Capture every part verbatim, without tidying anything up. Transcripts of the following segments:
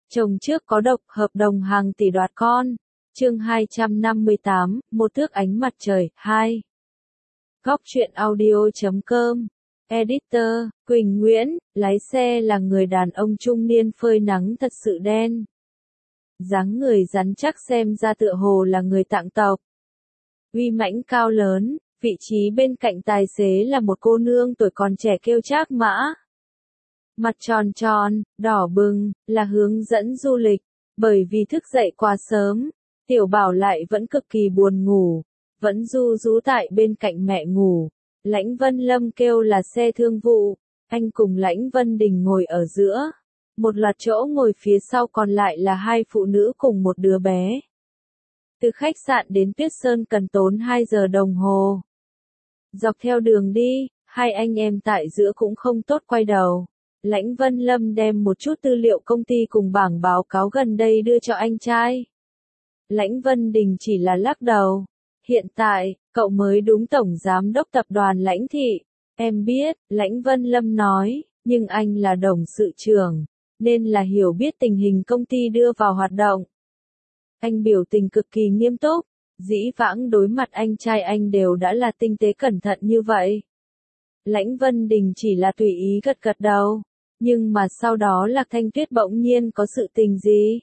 Chồng trước có độc, hợp đồng hàng tỷ đoạt con. Chương hai trăm năm mươi tám, một thước ánh mặt trời, hai. Góc truyện audio.com. Editor, Quỳnh Nguyễn, lái xe là người đàn ông trung niên phơi nắng thật sự đen. Dáng người rắn chắc xem ra tựa hồ là người Tạng tộc. Uy mãnh cao lớn, vị trí bên cạnh tài xế là một cô nương tuổi còn trẻ kêu Trác Mã. Mặt tròn tròn, đỏ bừng, là hướng dẫn du lịch. Bởi vì thức dậy quá sớm, Tiểu Bảo lại vẫn cực kỳ buồn ngủ, vẫn ru rú tại bên cạnh mẹ ngủ. Lãnh Vân Lâm kêu là xe thương vụ, anh cùng Lãnh Vân Đình ngồi ở giữa. Một loạt chỗ ngồi phía sau còn lại là hai phụ nữ cùng một đứa bé. Từ khách sạn đến Tuyết Sơn cần tốn hai giờ đồng hồ. Dọc theo đường đi, hai anh em tại giữa cũng không tốt quay đầu. Lãnh Vân Lâm đem một chút tư liệu công ty cùng bảng báo cáo gần đây đưa cho anh trai. Lãnh Vân Đình chỉ là lắc đầu. Hiện tại, cậu mới đúng tổng giám đốc tập đoàn Lãnh Thị. Em biết, Lãnh Vân Lâm nói, nhưng anh là đồng sự trưởng, nên là hiểu biết tình hình công ty đưa vào hoạt động. Anh biểu tình cực kỳ nghiêm túc, dĩ vãng đối mặt anh trai anh đều đã là tinh tế cẩn thận như vậy. Lãnh Vân Đình chỉ là tùy ý gật gật đầu, nhưng mà sau đó Lạc Thanh Tuyết bỗng nhiên có sự tình gì?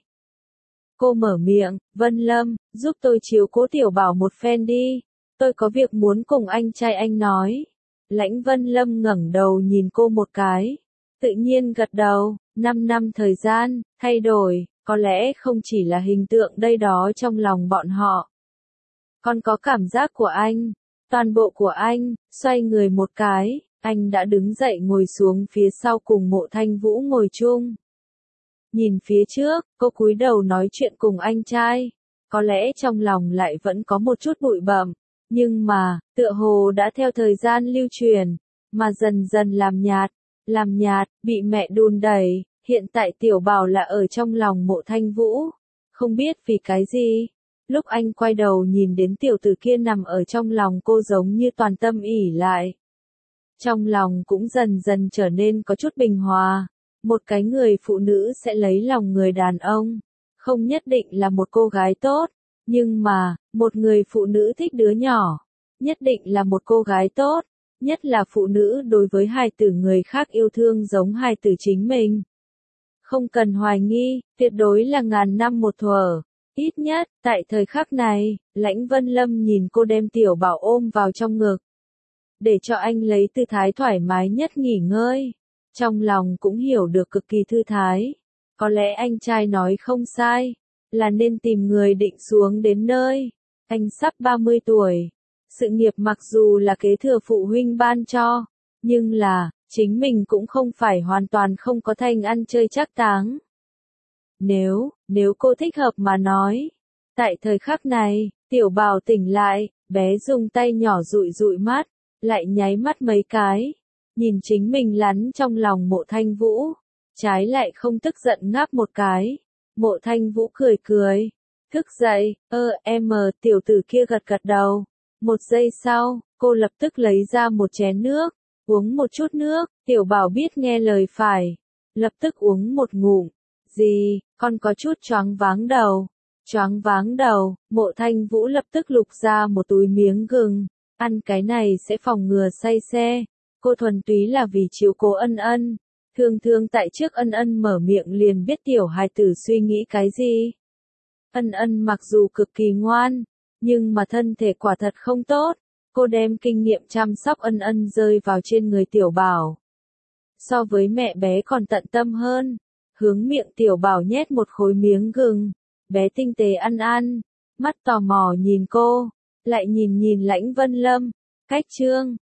Cô mở miệng, Vân Lâm, giúp tôi chiếu cố Tiểu Bảo một phen đi, tôi có việc muốn cùng anh trai anh nói. Lãnh Vân Lâm ngẩng đầu nhìn cô một cái, tự nhiên gật đầu, năm năm thời gian, thay đổi, có lẽ không chỉ là hình tượng đây đó trong lòng bọn họ. Còn có cảm giác của anh, toàn bộ của anh, xoay người một cái, anh đã đứng dậy ngồi xuống phía sau cùng Mộ Thanh Vũ ngồi chung. Nhìn phía trước, cô cúi đầu nói chuyện cùng anh trai, có lẽ trong lòng lại vẫn có một chút bụi bặm, nhưng mà, tựa hồ đã theo thời gian lưu truyền, mà dần dần làm nhạt, làm nhạt, bị mẹ đùn đẩy, hiện tại Tiểu Bảo là ở trong lòng Mộ Thanh Vũ, không biết vì cái gì. Lúc anh quay đầu nhìn đến tiểu tử kia nằm ở trong lòng cô giống như toàn tâm ỉ lại. Trong lòng cũng dần dần trở nên có chút bình hòa. Một cái người phụ nữ sẽ lấy lòng người đàn ông. Không nhất định là một cô gái tốt. Nhưng mà, một người phụ nữ thích đứa nhỏ. Nhất định là một cô gái tốt. Nhất là phụ nữ đối với hài tử người khác yêu thương giống hài tử chính mình. Không cần hoài nghi, tuyệt đối là ngàn năm một thuở. Ít nhất, tại thời khắc này, Lãnh Vân Lâm nhìn cô đem Tiểu Bảo ôm vào trong ngực. Để cho anh lấy tư thái thoải mái nhất nghỉ ngơi. Trong lòng cũng hiểu được cực kỳ thư thái. Có lẽ anh trai nói không sai, là nên tìm người định xuống đến nơi. Anh sắp ba mươi tuổi. Sự nghiệp mặc dù là kế thừa phụ huynh ban cho, nhưng là, chính mình cũng không phải hoàn toàn không có thanh ăn chơi trác táng. Nếu, nếu cô thích hợp mà nói. Tại thời khắc này, Tiểu Bảo tỉnh lại, bé dùng tay nhỏ dụi dụi mắt, lại nháy mắt mấy cái, nhìn chính mình lắn trong lòng Mộ Thanh Vũ, trái lại không tức giận ngáp một cái. Mộ Thanh Vũ cười cười, thức dậy, ơ em mờ tiểu tử kia gật gật đầu. Một giây sau, cô lập tức lấy ra một chén nước, uống một chút nước, Tiểu Bảo biết nghe lời phải, lập tức uống một ngụm. Gì, con có chút choáng váng đầu. Choáng váng đầu, Mộ Thanh Vũ lập tức lục ra một túi miếng gừng. Ăn cái này sẽ phòng ngừa say xe. Cô thuần túy là vì chiếu cố Ân Ân. Thường thường tại trước Ân Ân mở miệng liền biết tiểu hài tử suy nghĩ cái gì. Ân Ân mặc dù cực kỳ ngoan, nhưng mà thân thể quả thật không tốt. Cô đem kinh nghiệm chăm sóc Ân Ân rơi vào trên người Tiểu Bảo. So với mẹ bé còn tận tâm hơn. Hướng miệng Tiểu Bảo nhét một khối miếng gừng. Bé tinh tế ăn ăn. Mắt tò mò nhìn cô. Lại nhìn nhìn Lãnh Vân Lâm. Cách chương.